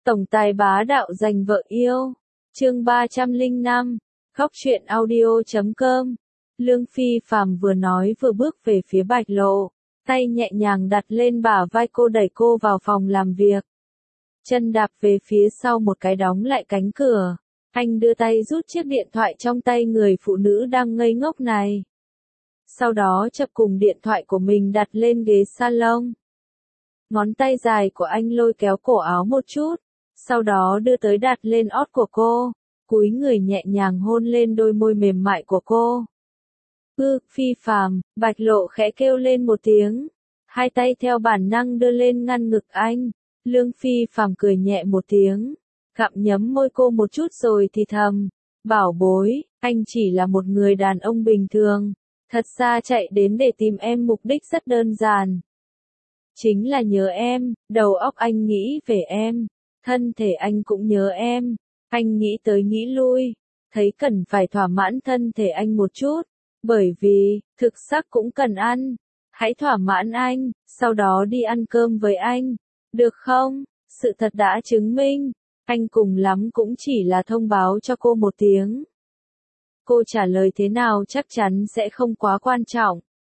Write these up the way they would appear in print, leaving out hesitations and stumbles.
Tổng tài bá đạo giành vợ yêu. Chương 305. Khóc chuyện audio.com. Lương Phi Phàm vừa nói vừa bước về phía Bạch Lộ, tay nhẹ nhàng đặt lên bả vai cô, đẩy cô vào phòng làm việc. Chân đạp về phía sau một cái, đóng lại cánh cửa. Anh đưa tay rút chiếc điện thoại trong tay người phụ nữ đang ngây ngốc này. Sau đó chập cùng điện thoại của mình đặt lên ghế salon. Ngón tay dài của anh lôi kéo cổ áo một chút, sau đó đưa tới đặt lên ót của cô, cúi người nhẹ nhàng hôn lên đôi môi mềm mại của cô. Phi Phàm, Bạch Lộ khẽ kêu lên một tiếng, hai tay theo bản năng đưa lên ngăn ngực anh. Lương Phi Phàm cười nhẹ một tiếng, gặm nhấm môi cô một chút rồi thì thầm, bảo bối, anh chỉ là một người đàn ông bình thường, thật ra chạy đến để tìm em mục đích rất đơn giản. Chính là nhớ em, đầu óc anh nghĩ về em, thân thể anh cũng nhớ em, anh nghĩ tới nghĩ lui, thấy cần phải thỏa mãn thân thể anh một chút, bởi vì, thực xác cũng cần ăn, hãy thỏa mãn anh, sau đó đi ăn cơm với anh, được không? Sự thật đã chứng minh, anh cùng lắm cũng chỉ là thông báo cho cô một tiếng. Cô trả lời thế nào chắc chắn sẽ không quá quan trọng.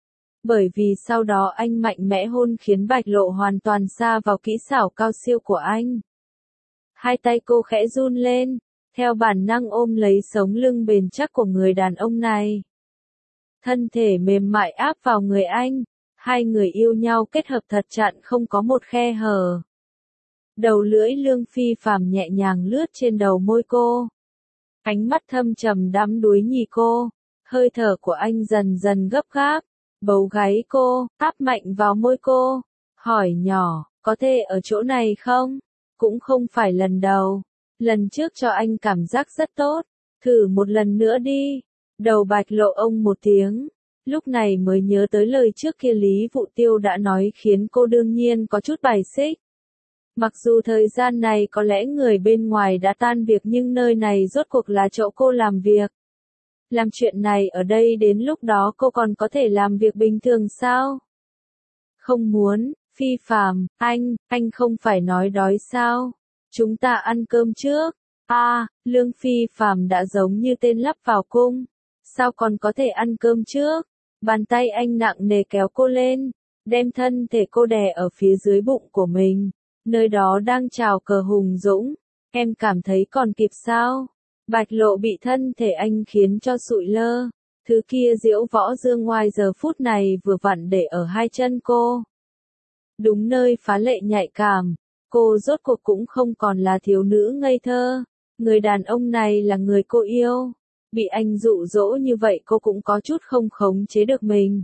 Bởi vì sau đó anh mạnh mẽ hôn khiến Bạch Lộ hoàn toàn sa vào kỹ xảo cao siêu của anh. Hai tay cô khẽ run lên, theo bản năng ôm lấy sống lưng bền chắc của người đàn ông này. Thân thể mềm mại áp vào người anh, hai người yêu nhau kết hợp thật chặt không có một khe hở. Đầu lưỡi Lương Phi Phàm nhẹ nhàng lướt trên đầu môi cô. Ánh mắt thâm trầm đắm đuối nhìn cô, hơi thở của anh dần dần gấp gáp, bấu gáy cô, áp mạnh vào môi cô, hỏi nhỏ, có thể ở chỗ này không? Cũng không phải lần đầu, lần trước cho anh cảm giác rất tốt, thử một lần nữa đi. Đầu Bạch Lộ ông một tiếng, lúc này mới nhớ tới lời trước kia Lý Vụ Tiêu đã nói khiến cô đương nhiên có chút bài xích. Mặc dù thời gian này có lẽ người bên ngoài đã tan việc nhưng nơi này rốt cuộc là chỗ cô làm việc. Làm chuyện này ở đây đến lúc đó cô còn có thể làm việc bình thường sao? Không muốn, Phi Phàm, anh không phải nói đói sao? Chúng ta ăn cơm trước. Lương Phi Phàm đã giống như tên lắp vào cung. Sao còn có thể ăn cơm trước? Bàn tay anh nặng nề kéo cô lên, đem thân thể cô đè ở phía dưới bụng của mình. Nơi đó đang trào cờ hùng dũng. Em cảm thấy còn kịp sao? Bạch Lộ bị thân thể anh khiến cho sụi lơ. Thứ kia diễu võ dương ngoài giờ phút này vừa vặn để ở hai chân cô. Đúng nơi phá lệ nhạy cảm. Cô rốt cuộc cũng không còn là thiếu nữ ngây thơ. Người đàn ông này là người cô yêu. Bị anh dụ dỗ như vậy cô cũng có chút không khống chế được mình.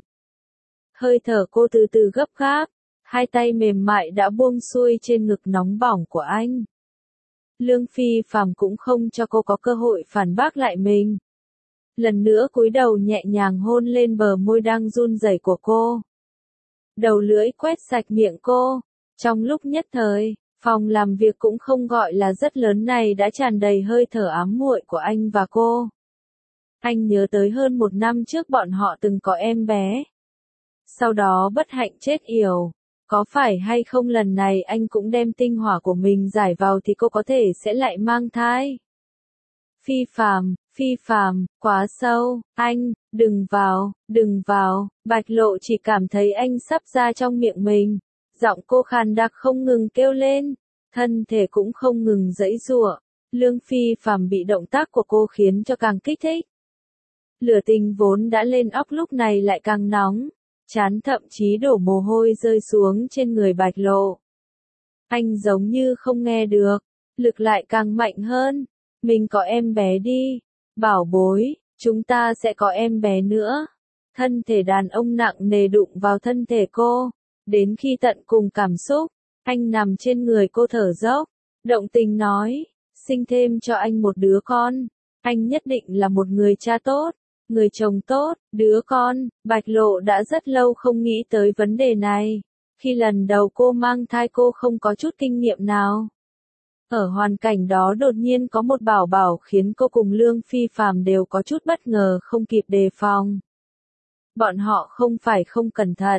Hơi thở cô từ từ gấp gáp. Hai tay mềm mại đã buông xuôi trên ngực nóng bỏng của anh. Lương Phi Phàm cũng không cho cô có cơ hội phản bác lại mình. Lần nữa cúi đầu nhẹ nhàng hôn lên bờ môi đang run rẩy của cô. Đầu lưỡi quét sạch miệng cô. Trong lúc nhất thời, phòng làm việc cũng không gọi là rất lớn này đã tràn đầy hơi thở ám muội của anh và cô. Anh nhớ tới hơn một năm trước bọn họ từng có em bé. Sau đó bất hạnh chết yểu. Có phải hay không lần này anh cũng đem tinh hỏa của mình giải vào thì cô có thể sẽ lại mang thai? Phi Phàm, quá sâu, anh, đừng vào, Bạch Lộ chỉ cảm thấy anh sắp ra trong miệng mình. Giọng cô khàn đặc không ngừng kêu lên, thân thể cũng không ngừng giãy giụa. Lương Phi Phàm bị động tác của cô khiến cho càng kích thích. Lửa tình vốn đã lên óc lúc này lại càng nóng. Chán thậm chí đổ mồ hôi rơi xuống trên người Bạch Lộ. Anh giống như không nghe được, lực lại càng mạnh hơn. Mình có em bé đi, bảo bối, chúng ta sẽ có em bé nữa. Thân thể đàn ông nặng nề đụng vào thân thể cô, đến khi tận cùng cảm xúc, anh nằm trên người cô thở dốc, động tình nói, sinh thêm cho anh một đứa con, anh nhất định là một người cha tốt. Người chồng tốt, đứa con. Bạch Lộ đã rất lâu không nghĩ tới vấn đề này. Khi lần đầu cô mang thai cô không có chút kinh nghiệm nào. Ở hoàn cảnh đó đột nhiên có một bảo bảo khiến cô cùng Lương Phi Phàm đều có chút bất ngờ không kịp đề phòng. Bọn họ không phải không cẩn thận,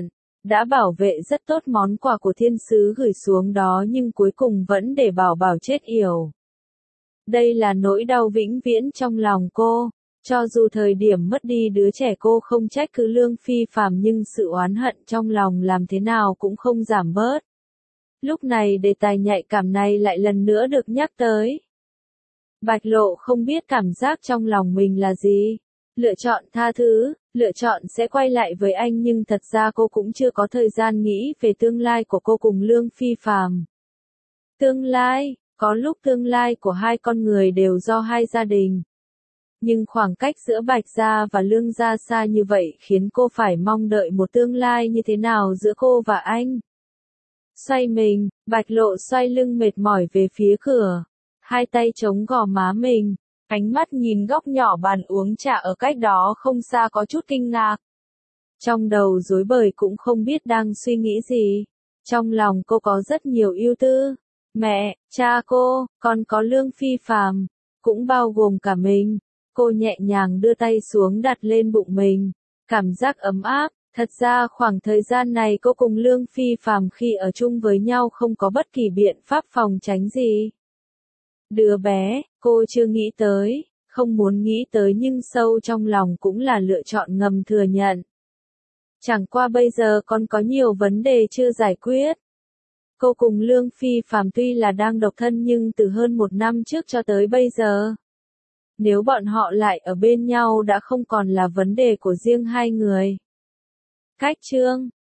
đã bảo vệ rất tốt món quà của thiên sứ gửi xuống đó nhưng cuối cùng vẫn để Bảo Bảo chết yểu. Đây là nỗi đau vĩnh viễn trong lòng cô. Cho dù thời điểm mất đi đứa trẻ cô không trách cứ Lương Phi Phàm nhưng sự oán hận trong lòng làm thế nào cũng không giảm bớt. Lúc này đề tài nhạy cảm này lại lần nữa được nhắc tới. Bạch Lộ không biết cảm giác trong lòng mình là gì. Lựa chọn tha thứ, lựa chọn sẽ quay lại với anh nhưng thật ra cô cũng chưa có thời gian nghĩ về tương lai của cô cùng Lương Phi Phàm. Tương lai, có lúc tương lai của hai con người đều do hai gia đình. Nhưng khoảng cách giữa Bạch Gia và Lương Gia xa như vậy khiến cô phải mong đợi một tương lai như thế nào giữa cô và anh. Xoay mình, Bạch Lộ xoay lưng mệt mỏi về phía cửa. Hai tay chống gò má mình, ánh mắt nhìn góc nhỏ bàn uống trà ở cách đó không xa có chút kinh ngạc. Trong đầu rối bời cũng không biết đang suy nghĩ gì. Trong lòng cô có rất nhiều ưu tư. Mẹ, cha cô, còn có Lương Phi Phàm, cũng bao gồm cả mình. Cô nhẹ nhàng đưa tay xuống đặt lên bụng mình. Cảm giác ấm áp. Thật ra khoảng thời gian này cô cùng Lương Phi Phàm khi ở chung với nhau không có bất kỳ biện pháp phòng tránh gì. Đứa bé, cô chưa nghĩ tới, không muốn nghĩ tới nhưng sâu trong lòng cũng là lựa chọn ngầm thừa nhận. Chẳng qua bây giờ còn có nhiều vấn đề chưa giải quyết. Cô cùng Lương Phi Phàm tuy là đang độc thân nhưng từ hơn 1 năm trước cho tới bây giờ. Nếu bọn họ lại ở bên nhau đã không còn là vấn đề của riêng hai người. Cách chương